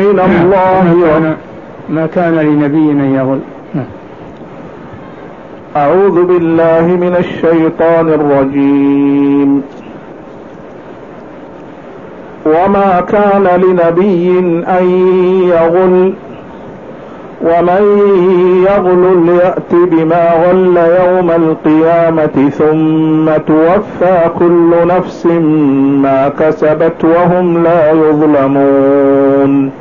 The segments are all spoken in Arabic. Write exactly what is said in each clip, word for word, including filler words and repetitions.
من الله ما, ما كان لنبي أن يغل. أعوذ بالله من الشيطان الرجيم. وما كان لنبي أن يغل ومن يغل يأت بما غل يوم القيامة ثم توفى كل نفس ما كسبت وهم لا يظلمون.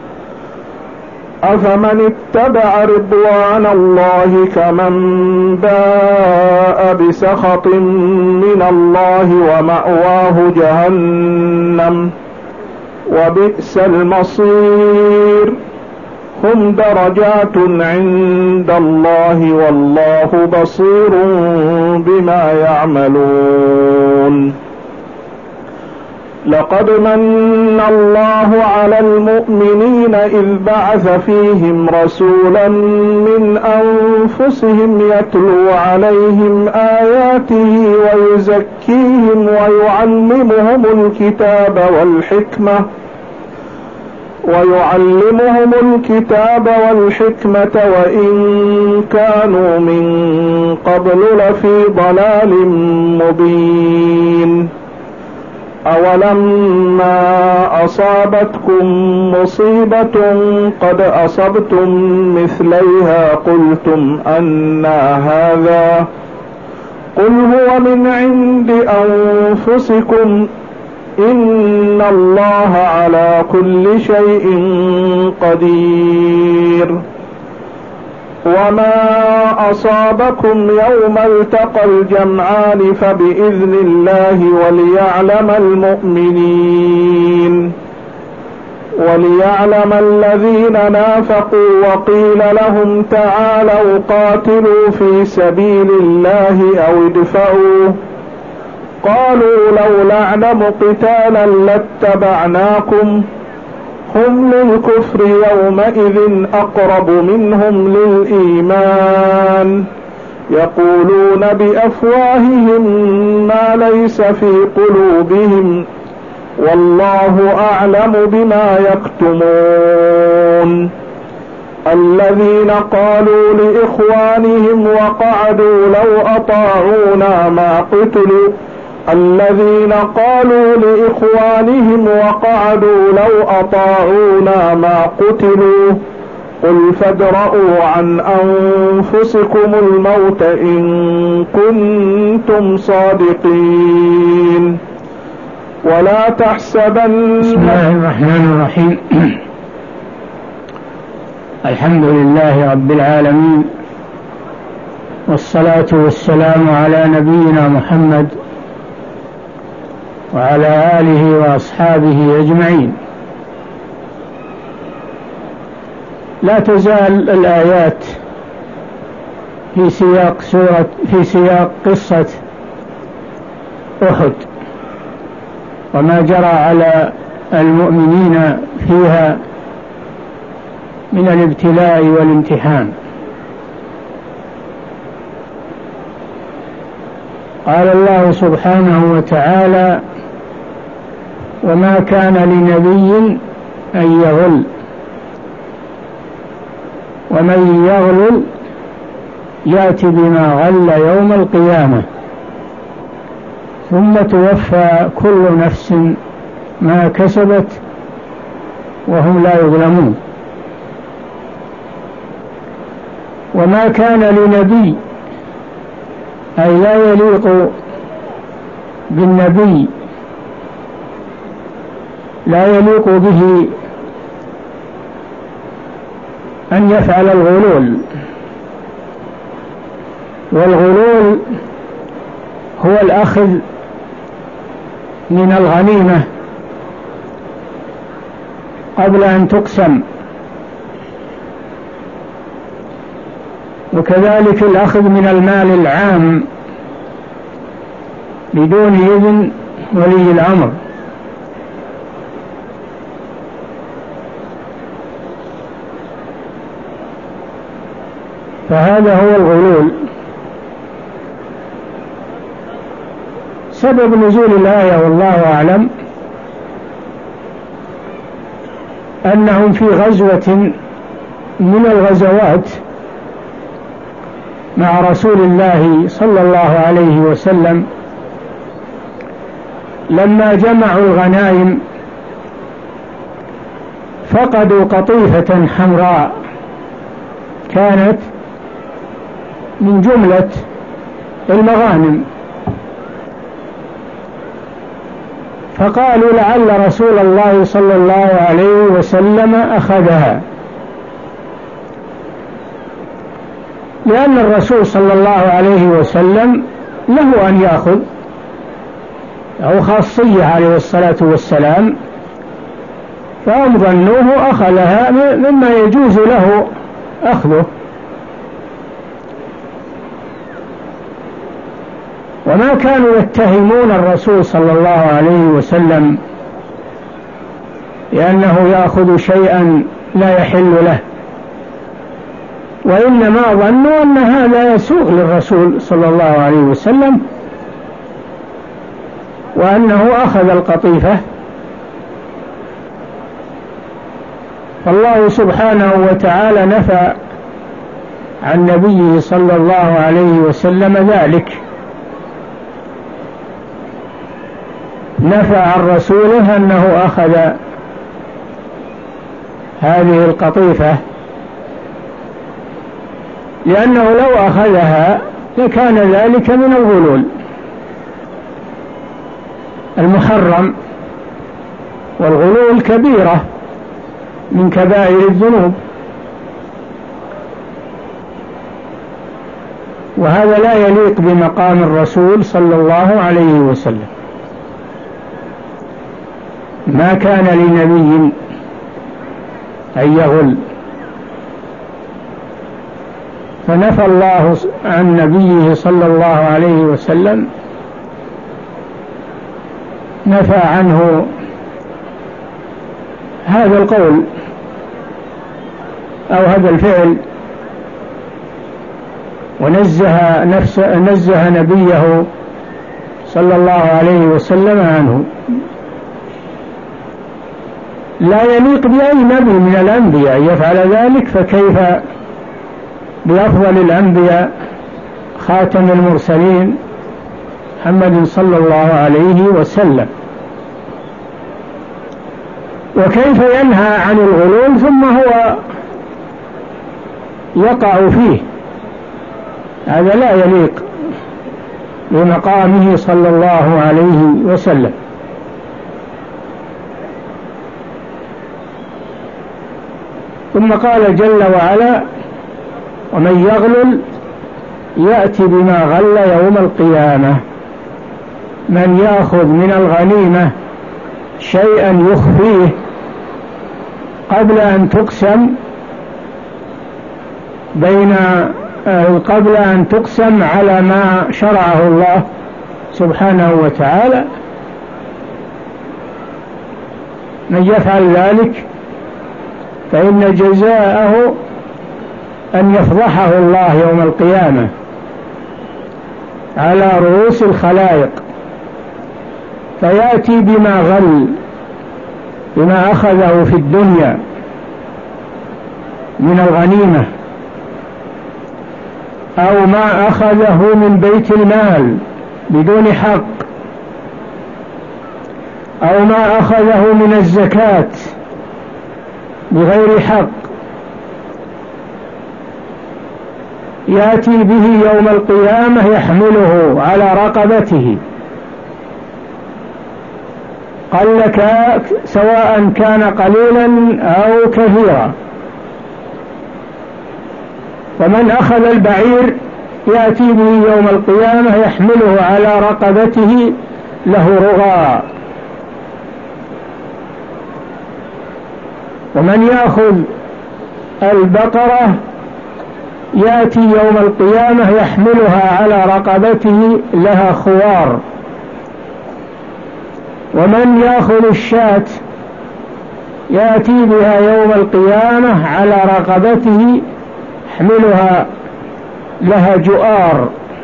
أفمن اتبع رضوان الله كمن باء بسخط من الله ومأواه جهنم وبئس المصير. هم درجات عند الله والله بصير بما يعملون. لقد من الله على المؤمنين إذ بعث فيهم رسولا من أنفسهم يتلو عليهم آياته ويزكيهم ويعلمهم الكتاب والحكمة ويعلمهم الكتاب والحكمة وإن كانوا من قبل لفي ضلال مبين. أولما أصابتكم مصيبة قد أصبتم مثليها قلتم أنى هذا قل هو من عند أنفسكم إن الله على كل شيء قدير. وما أصابكم يوم التقى الجمعان فبإذن الله وليعلم المؤمنين وليعلم الذين نافقوا وقيل لهم تعالوا قاتلوا في سبيل الله أو ادفعوا قالوا لو نعلم قتالا لاتبعناكم هم للكفر يومئذ أقرب منهم للإيمان يقولون بأفواههم ما ليس في قلوبهم والله أعلم بما يكتمون. الذين قالوا لإخوانهم وقعدوا لو أطاعونا ما قتلوا الذين قالوا لإخوانهم وقعدوا لو أطاعونا ما قتلوا قل فادرءوا عن أنفسكم الموت إن كنتم صادقين. ولا تحسبن. بسم الله الرحمن الرحيم. الحمد لله رب العالمين والصلاة والسلام على نبينا محمد وعلى آله وأصحابه أجمعين. لا تزال الآيات في سياق سورة في سياق قصة أحد وما جرى على المؤمنين فيها من الابتلاء والامتحان. قال الله سبحانه وتعالى: وما كان لنبي أن يغل ومن يغلل يأتي بما غل يوم القيامة ثم توفى كل نفس ما كسبت وهم لا يظلمون. وما كان لنبي أي لا يليق بالنبي لا يليق به أن يفعل الغلول. والغلول هو الأخذ من الغنيمة قبل أن تقسم، وكذلك الأخذ من المال العام بدون إذن ولي الأمر. فهذا هو الغلول. سبب نزول الآية والله أعلم أنهم في غزوة من الغزوات مع رسول الله صلى الله عليه وسلم، لما جمعوا الغنائم فقدوا قطيفة حمراء كانت من جملة المغانم، فقالوا لعل رسول الله صلى الله عليه وسلم أخذها، لأن الرسول صلى الله عليه وسلم له أن يأخذ، أو خاصية عليه الصلاة والسلام، فهم ظنوه أخذها مما يجوز له أخذه. وما كانوا يتهمون الرسول صلى الله عليه وسلم لأنه يأخذ شيئا لا يحل له، وإنما ظنوا أن هذا يسوغ للرسول صلى الله عليه وسلم، وأنه أخذ القطيفة. فالله سبحانه وتعالى نفى عن نبيه صلى الله عليه وسلم ذلك، نفى عن رسوله أنه أخذ هذه القطيفة، لأنه لو أخذها لكان ذلك من الغلول المحرم، والغلول كبيرة من كبائر الذنوب، وهذا لا يليق بمقام الرسول صلى الله عليه وسلم. ما كان لنبي أن يغل، فنفى الله عن نبيه صلى الله عليه وسلم، نفى عنه هذا القول أو هذا الفعل، ونزه نفسه نزه نبيه صلى الله عليه وسلم عنه. لا يليق بأي نبي من الأنبياء يفعل ذلك، فكيف بأفضل الأنبياء خاتم المرسلين محمد صلى الله عليه وسلم؟ وكيف ينهى عن الغلول ثم هو يقع فيه؟ هذا لا يليق بمقامه صلى الله عليه وسلم. ثم قال جل وعلا: ومن يغلل يأتي بما غل يوم القيامة. من يأخذ من الغنيمة شيئا يخفيه قبل أن تقسم بين قبل أن تقسم على ما شرعه الله سبحانه وتعالى، من يفعل ذلك فإن جزاءه أن يفضحه الله يوم القيامة على رؤوس الخلائق، فيأتي بما غل، بما أخذه في الدنيا من الغنيمة، أو ما أخذه من بيت المال بدون حق، أو ما أخذه من الزكاة بغير حق، يأتي به يوم القيامة يحمله على رقبته، قل لك سواء كان قليلا أو كثيرا. ومن أخذ البعير يأتي به يوم القيامة يحمله على رقبته له رغاء. ومن يأخذ البقرة يأتي يوم القيامة يحملها على رقبته لها خوار. ومن يأخذ الشاة يأتي بها يوم القيامة على رقبته يحملها لها جؤار.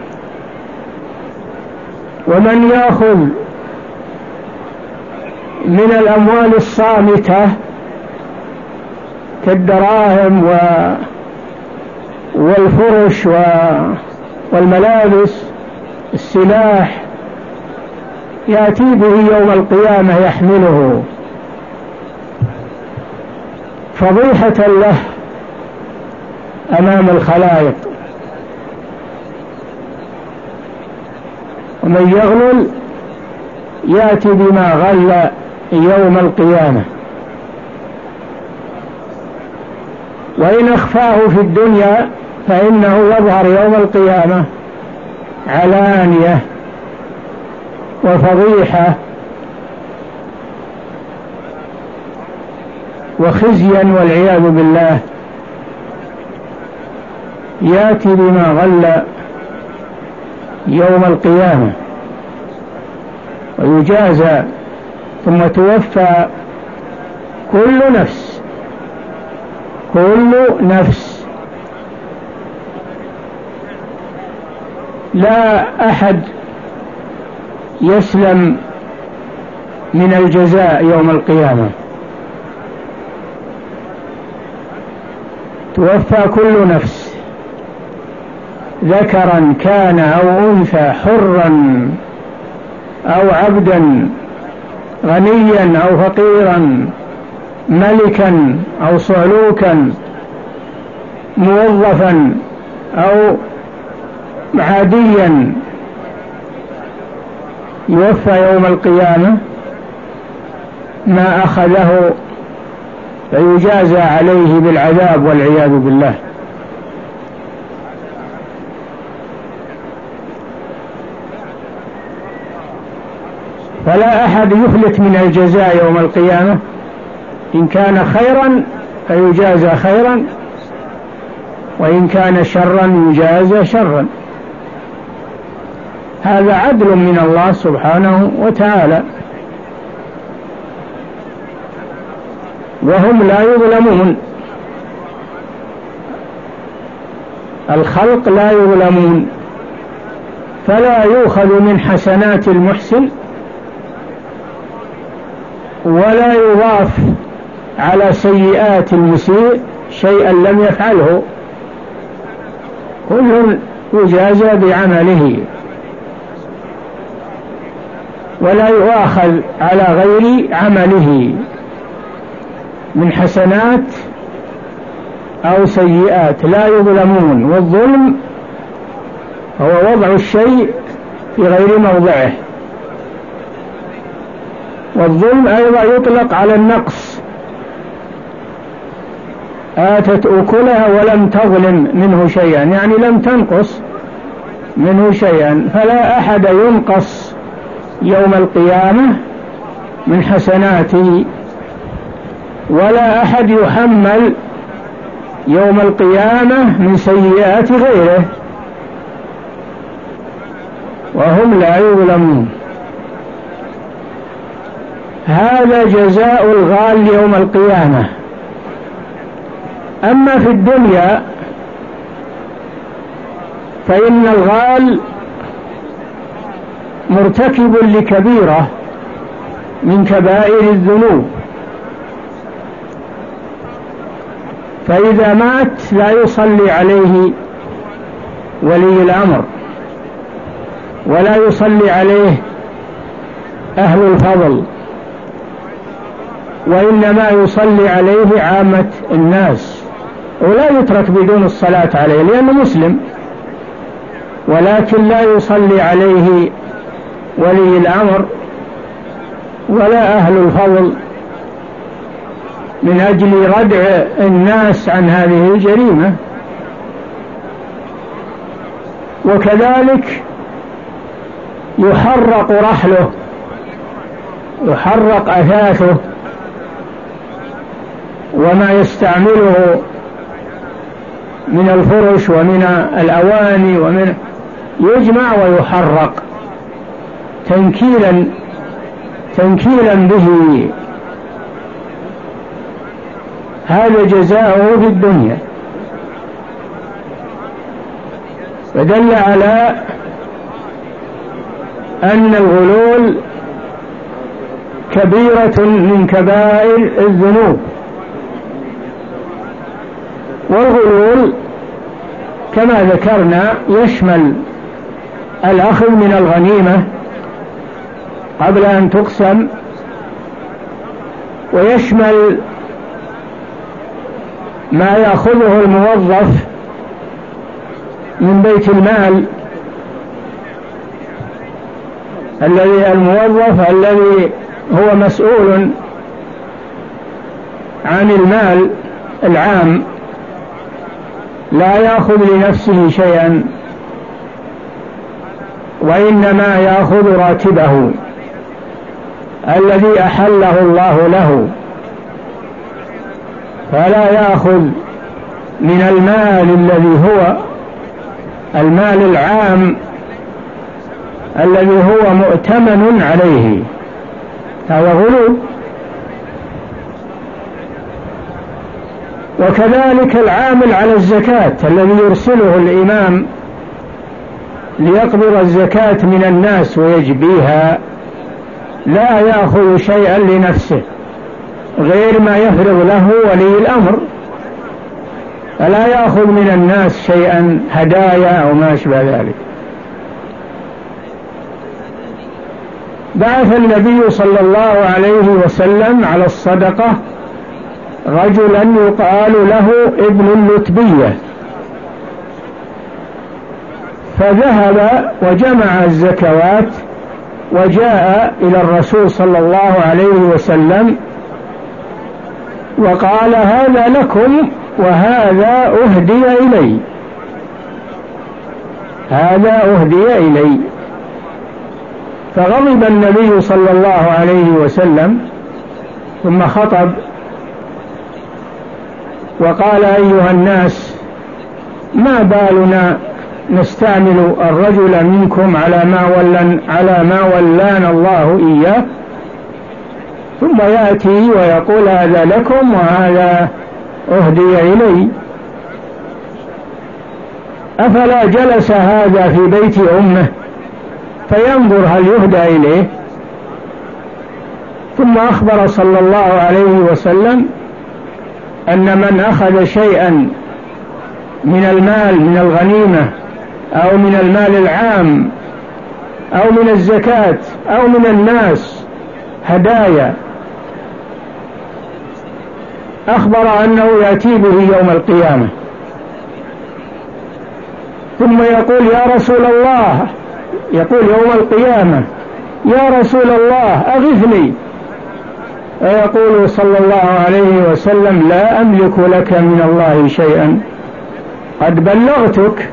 ومن يأخذ من الأموال الصامتة كالدراهم و والفرش والملابس، السلاح، يأتي به يوم القيامة يحمله فضيحة له أمام الخلائق. ومن يغلل يأتي بما غل يوم القيامة، وإن أخفاه في الدنيا فإنه يظهر يوم القيامة علانية وفضيحة وخزيا والعياذ بالله. يأتي بما غل يوم القيامة ويجازى، ثم توفى كل نفس كل نفس لا أحد يسلم من الجزاء يوم القيامة. توفى كل نفس، ذكرا كان أو أنثى، حرا أو عبدا، غنيا أو فقيرا، ملكا أو صعلوكا، موظفا أو عاديا، يوفى يوم القيامة ما أخذه فيجازى عليه بالعذاب والعياذ بالله. فلا أحد يفلت من الجزاء يوم القيامة، إن كان خيرا فيجازى خيرا، وإن كان شرا يجازى شرا. هذا عدل من الله سبحانه وتعالى، وهم لا يظلمون، الخلق لا يظلمون، فلا يؤخذ من حسنات المحسن ولا يضاف على سيئات المسيء شيئا لم يفعله، كل يجازى بعمله، ولا يؤاخذ على غير عمله من حسنات أو سيئات، لا يظلمون. والظلم هو وضع الشيء في غير موضعه، والظلم أيضا يطلق على النقص، آتت أكلها ولم تظلم منه شيئا، يعني لم تنقص منه شيئا. فلا أحد ينقص يوم القيامة من حسناته، ولا أحد يحمل يوم القيامة من سيئات غيره، وهم لا يظلمون. هذا جزاء الغال يوم القيامة. أما في الدنيا فإن الغال مرتكب لكبيرة من كبائر الذنوب، فإذا مات لا يصلي عليه ولي الأمر، ولا يصلي عليه أهل الفضل، وإنما يصلي عليه عامة الناس، ولا يترك بدون الصلاة عليه لأنه مسلم، ولكن لا يصلي عليه ولي الأمر ولا أهل الفضل من أجل ردع الناس عن هذه الجريمة. وكذلك يحرق رحله، يحرق أثاثه وما يستعمله من الفرش ومن الأواني ومن يجمع ويحرق تنكيلا تنكيلا به. هذا جزاؤه في الدنيا. فدل على أن الغلول كبيرة من كبائر الذنوب، والغلول كما ذكرنا يشمل الأخذ من الغنيمة قبل أن تقسم، ويشمل ما يأخذه الموظف من بيت المال، الذي الموظف الذي هو مسؤول عن المال العام لا يأخذ لنفسه شيئا، وإنما يأخذ راتبه الذي أحله الله له، فلا يأخذ من المال الذي هو المال العام الذي هو مؤتمن عليه، هذا غلو. وكذلك العامل على الزكاة الذي يرسله الإمام ليقبض الزكاة من الناس ويجبيها لا يأخذ شيئا لنفسه غير ما يفرض له ولي الأمر، فلا يأخذ من الناس شيئا هدايا أو ما أشبه ذلك. بعث النبي صلى الله عليه وسلم على الصدقة رجلا يقال له ابن اللتبية، فذهب وجمع الزكوات وجاء إلى الرسول صلى الله عليه وسلم وقال: هذا لكم وهذا أهدي إلي، هذا أهدي إلي. فغضب النبي صلى الله عليه وسلم ثم خطب وقال: أيها الناس، ما بالنا نستعمل الرجل منكم على ما ولن على ما ولانا الله إياه، ثم يأتي ويقول: هذا لكم وهذا أهدي إلي. أفلا جلس هذا في بيت أمه فينظر هل يهدى إليه؟ ثم أخبر صلى الله عليه وسلم أن من أخذ شيئا من المال من الغنيمة أو من المال العام أو من الزكاة أو من الناس هدايا، أخبر أنه يأتي به يوم القيامة، ثم يقول: يا رسول الله، يقول يوم القيامة: يا رسول الله أغثني، فيقول صلى الله عليه وسلم: لا أملك لك من الله شيئا، قد بلغتك،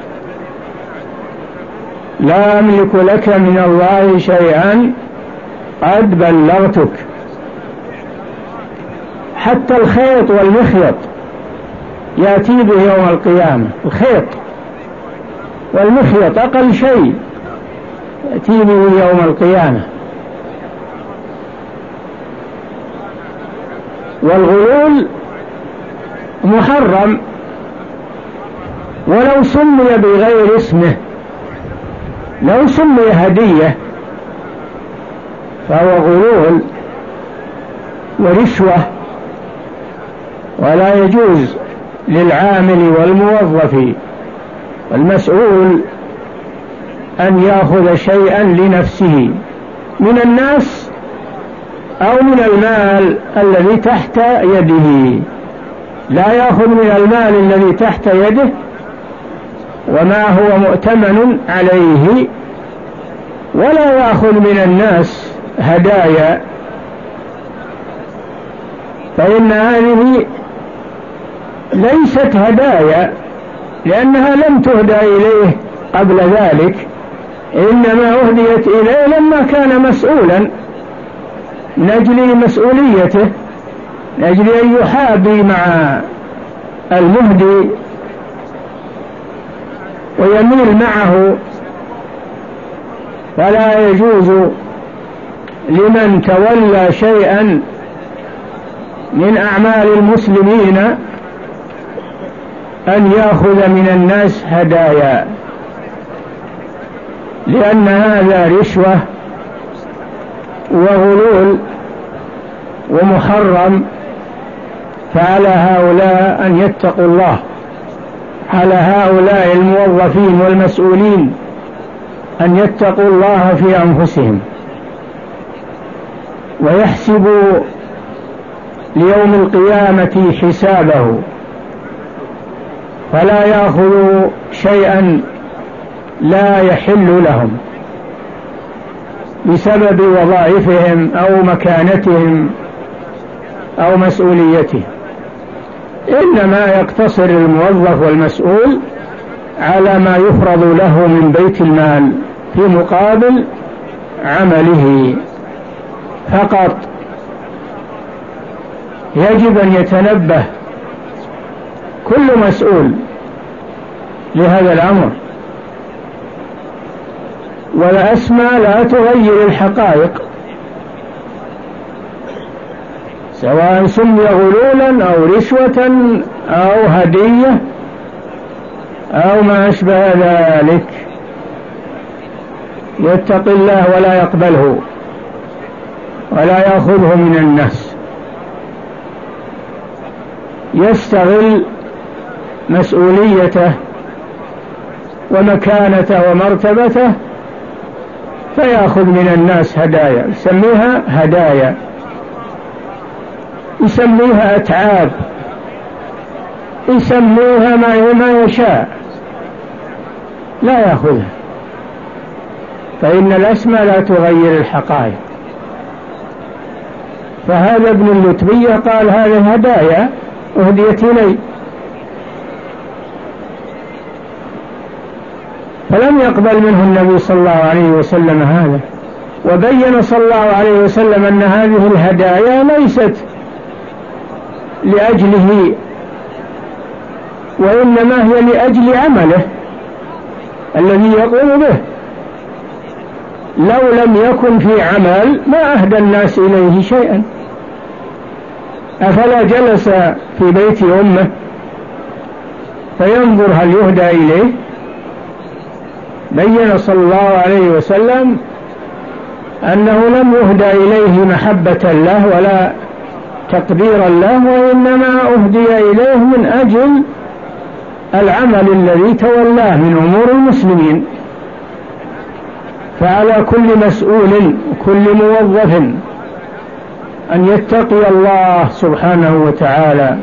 لا أملك لك من الله شيئا قد بلغتك. حتى الخيط والمخيط يأتي به يوم القيامة، الخيط والمخيط أقل شيء يأتي به يوم القيامة. والغلول محرم ولو سمي بغير اسمه، لو سمي هدية فهو غلول ورشوة، ولا يجوز للعامل والموظف والمسؤول أن يأخذ شيئا لنفسه من الناس أو من المال الذي تحت يده، لا يأخذ من المال الذي تحت يده وما هو مؤتمن عليه، ولا يأخذ من الناس هدايا، فإن هذه ليست هدايا لأنها لم تهدى إليه قبل ذلك، إنما أهديت إليه لما كان مسؤولا نجلي مسؤوليته، نجلي أن يحابي مع المهدي ويميل معه. فلا يجوز لمن تولى شيئا من أعمال المسلمين أن يأخذ من الناس هدايا، لأن هذا رشوة وغلول ومحرم فعلى هؤلاء أن يتقوا الله، على هؤلاء الموظفين والمسؤولين أن يتقوا الله في أنفسهم ويحسبوا ليوم القيامة حسابه، فلا يأخذوا شيئا لا يحل لهم بسبب وظائفهم أو مكانتهم أو مسؤوليتهم، إنما يقتصر الموظف والمسؤول على ما يفرض له من بيت المال في مقابل عمله فقط. يجب أن يتنبه كل مسؤول لهذا الأمر، والأسماء لا تغير الحقائق، سواء سمي غلولا أو رشوة أو هدية أو ما أشبه ذلك. يتق الله ولا يقبله ولا يأخذه من الناس، يستغل مسؤوليته ومكانته ومرتبته فيأخذ من الناس هدايا، يسميها هدايا، يسميها أتعاب، يسميها ما يشاء، لا يأخذها، فإن الأسماء لا تغير الحقائق. فهذا ابن اللتبية قال هذه هدايا أهديت إلي، فلم يقبل منه النبي صلى الله عليه وسلم هذا، وبين صلى الله عليه وسلم أن هذه الهدايا ليست لأجله، وإنما هي لأجل عمله الذي يقوم به. لو لم يكن في عمل ما أهدى الناس إليه شيئا، أفلا جلس في بيت أمه فينظر هل يهدى إليه؟ بين صلى الله عليه وسلم أنه لم يهدى إليه محبة له ولا تقديرا له، وإنما أهدي إليه من أجل العمل الذي تولاه من أمور المسلمين. فعلى كل مسؤول وكل موظف أن يتقي الله سبحانه وتعالى،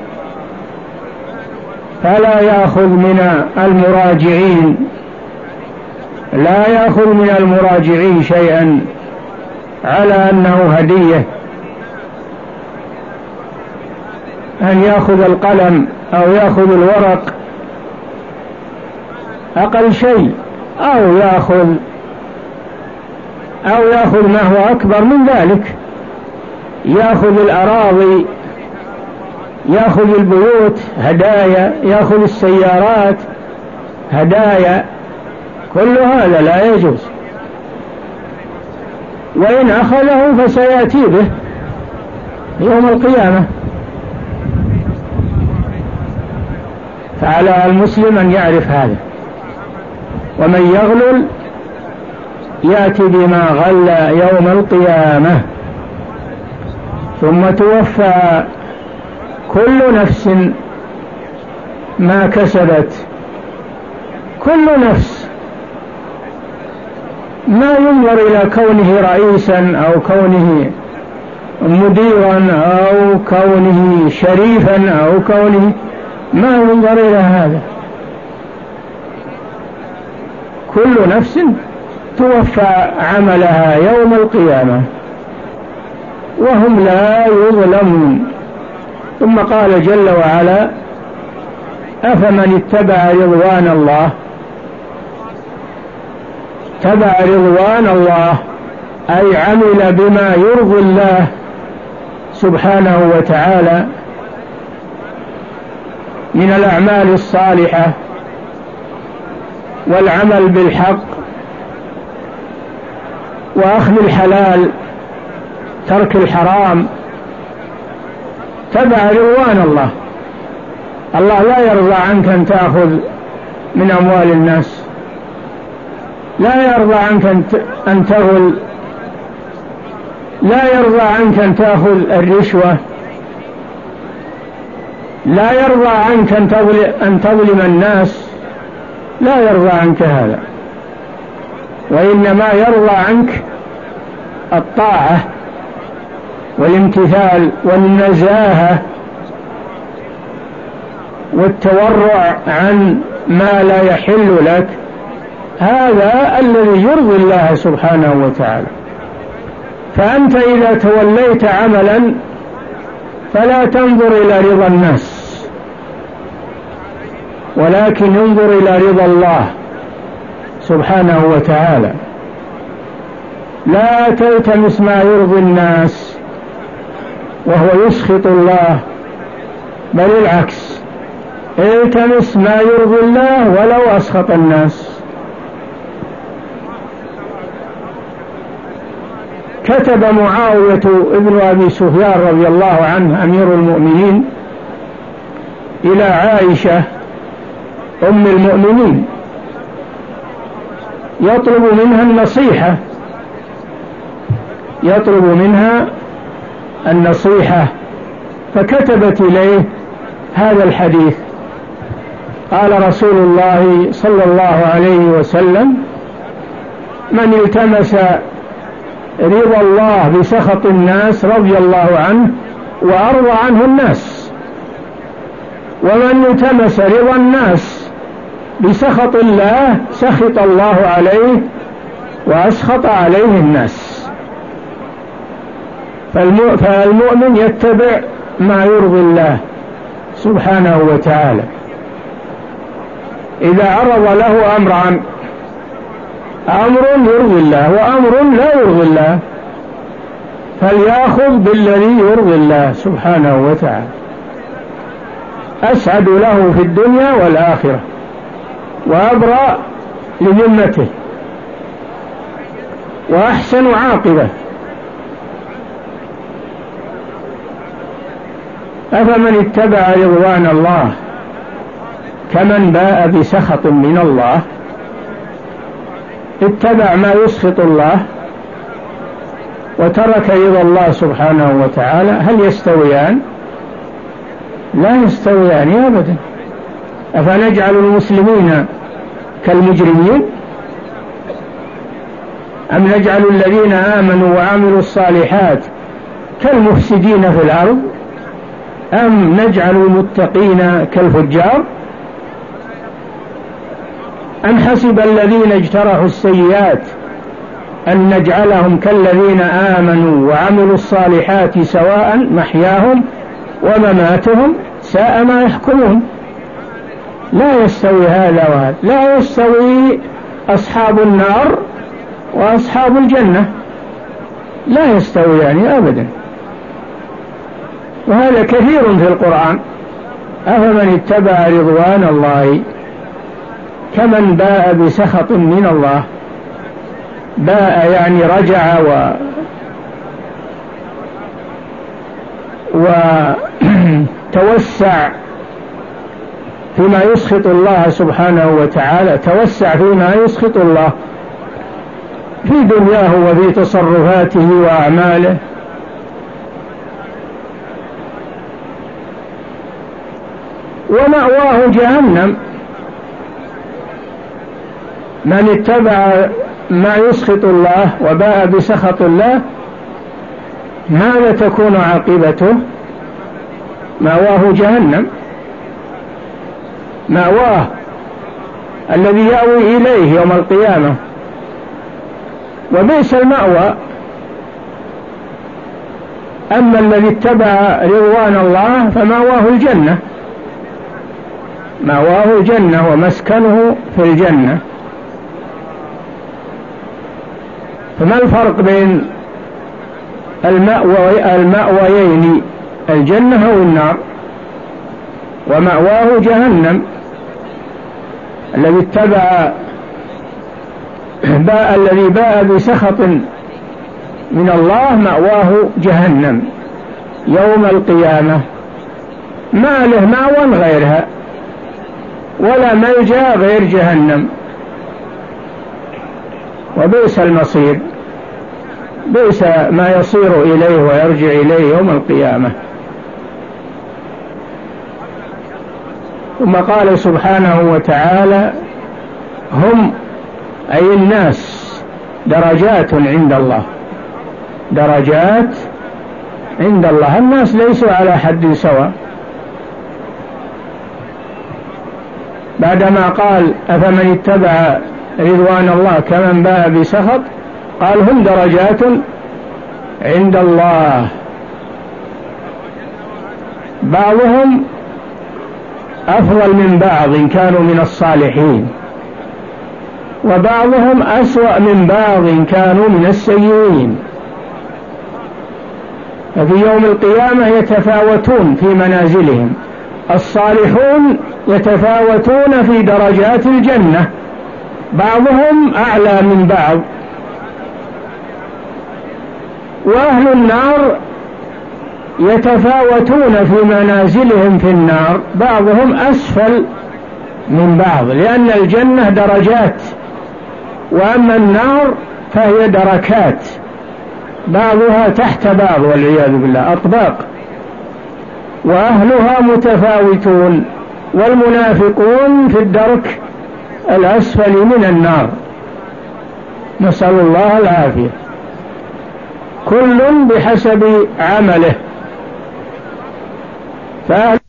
فلا يأخذ من المراجعين لا يأخذ من المراجعين شيئا على أنه هدية، أن يأخذ القلم أو يأخذ الورق أقل شيء، أو يأخذ أو يأخذ ما هو أكبر من ذلك، يأخذ الأراضي، يأخذ البيوت هدايا، يأخذ السيارات هدايا، كل هذا لا يجوز، وإن أخذه فسيأتي به يوم القيامة. فعلى المسلم أن يعرف هذا، ومن يغلل يأتي بما غل يوم القيامة، ثم توفى كل نفس ما كسبت، كل نفس، ما ينظر إلى كونه رئيسا أو كونه مديرا أو كونه شريفا أو كونه، ما ينظر إلى هذا، كل نفس توفى عملها يوم القيامة وهم لا يظلمون. ثم قال جل وعلا: أفمن اتبع رضوان الله، اتبع رضوان الله أي عمل بما يرضي الله سبحانه وتعالى من الأعمال الصالحة والعمل بالحق وأخذ الحلال، ترك الحرام، تبع رضوان الله. الله لا يرضى عنك أن تأخذ من أموال الناس، لا يرضى عنك أن تغل، لا يرضى عنك أن تأخذ الرشوة، لا يرضى عنك أن تظلم الناس، لا يرضى عنك هذا، وإنما يرضى عنك الطاعة والامتثال والنزاهة والتورع عن ما لا يحل لك. هذا الذي يرضي الله سبحانه وتعالى. فأنت إذا توليت عملا فلا تنظر إلى رضا الناس، ولكن انظر إلى رضا الله سبحانه وتعالى. لا تلتمس ما يرضي الناس وهو يسخط الله، بل العكس، التمس ما يرضي الله ولو أسخط الناس. كتب معاوية ابن أبي سفيان رضي الله عنه أمير المؤمنين إلى عائشة أم المؤمنين يطلب منها النصيحة يطلب منها النصيحة فكتبت إليه هذا الحديث. قال رسول الله صلى الله عليه وسلم: من التمس رضا الله بسخط الناس رضي الله عنه وأرضى عنه الناس، ومن التمس رضا الناس بسخط الله سخط الله عليه وأسخط عليه الناس. فالمؤمن يتبع ما يرضي الله سبحانه وتعالى. إذا عرض له أمران، أمر يرضي الله وأمر لا يرضي الله، فليأخذ بالذي يرضي الله سبحانه وتعالى، أسعد له في الدنيا والآخرة وأبرأ لذمته وأحسن عاقبة. أفمن اتبع رضوان الله كمن باء بسخط من الله، اتبع ما يسخط الله وترك رضا الله سبحانه وتعالى، هل يستويان؟ لا يستويان أبدا. أفنجعل المسلمين كالمجرمين أم نجعل الذين آمنوا وعملوا الصالحات كالمفسدين في الأرض أم نجعل المتقين كالفجار؟ أم حسب الذين اجترحوا السيئات أن نجعلهم كالذين آمنوا وعملوا الصالحات سواء محياهم ومماتهم ساء ما يحكمون. لا يستوي هذا وهذا، لا يستوي أصحاب النار وأصحاب الجنة، لا يستويان يعني أبدا. وهذا كثير في القرآن. أفمن اتبع رضوان الله كمن باء بسخط من الله، باء يعني رجع و وتوسع فيما يسخط الله سبحانه وتعالى، توسع فيما يسخط الله في دنياه وفي تصرفاته وأعماله. ومأواه جهنم. من اتبع ما يسخط الله وباء بسخط الله ماذا تكون عاقبته؟ مأواه جهنم، مأواه الذي يأوي إليه يوم القيامة، وبئس المأوى. أما الذي اتبع رضوان الله فمأواه الجنة، مأواه الجنة ومسكنه في الجنة. فما الفرق بين المأوى المأويين، الجنة أو النار؟ ومأواه جهنم. الذي اتبع باء الذي باء بسخط من الله مأواه جهنم يوم القيامة، ما له مأوى غيرها ولا ملجأ غير جهنم، وبئس المصير، بئس ما يصير إليه ويرجع إليه يوم القيامة. ثم قال سبحانه وتعالى هم أي الناس درجات عند الله، درجات عند الله، الناس ليسوا على حد سواء. بعدما قال أفمن اتبع رضوان الله كمن باء بسخط قال هم درجات عند الله، بعضهم أفضل من بعض إن كانوا من الصالحين، وبعضهم أسوأ من بعض إن كانوا من السيئين. ففي يوم القيامة يتفاوتون في منازلهم، الصالحون يتفاوتون في درجات الجنة، بعضهم أعلى من بعض، وأهل النار يتفاوتون في منازلهم في النار، بعضهم أسفل من بعض، لأن الجنة درجات، وأما النار فهي دركات، بعضها تحت بعض والعياذ بالله، أطباق، وأهلها متفاوتون، والمنافقون في الدرك الأسفل من النار، نسأل الله العافية. كل بحسب عمله، فأهل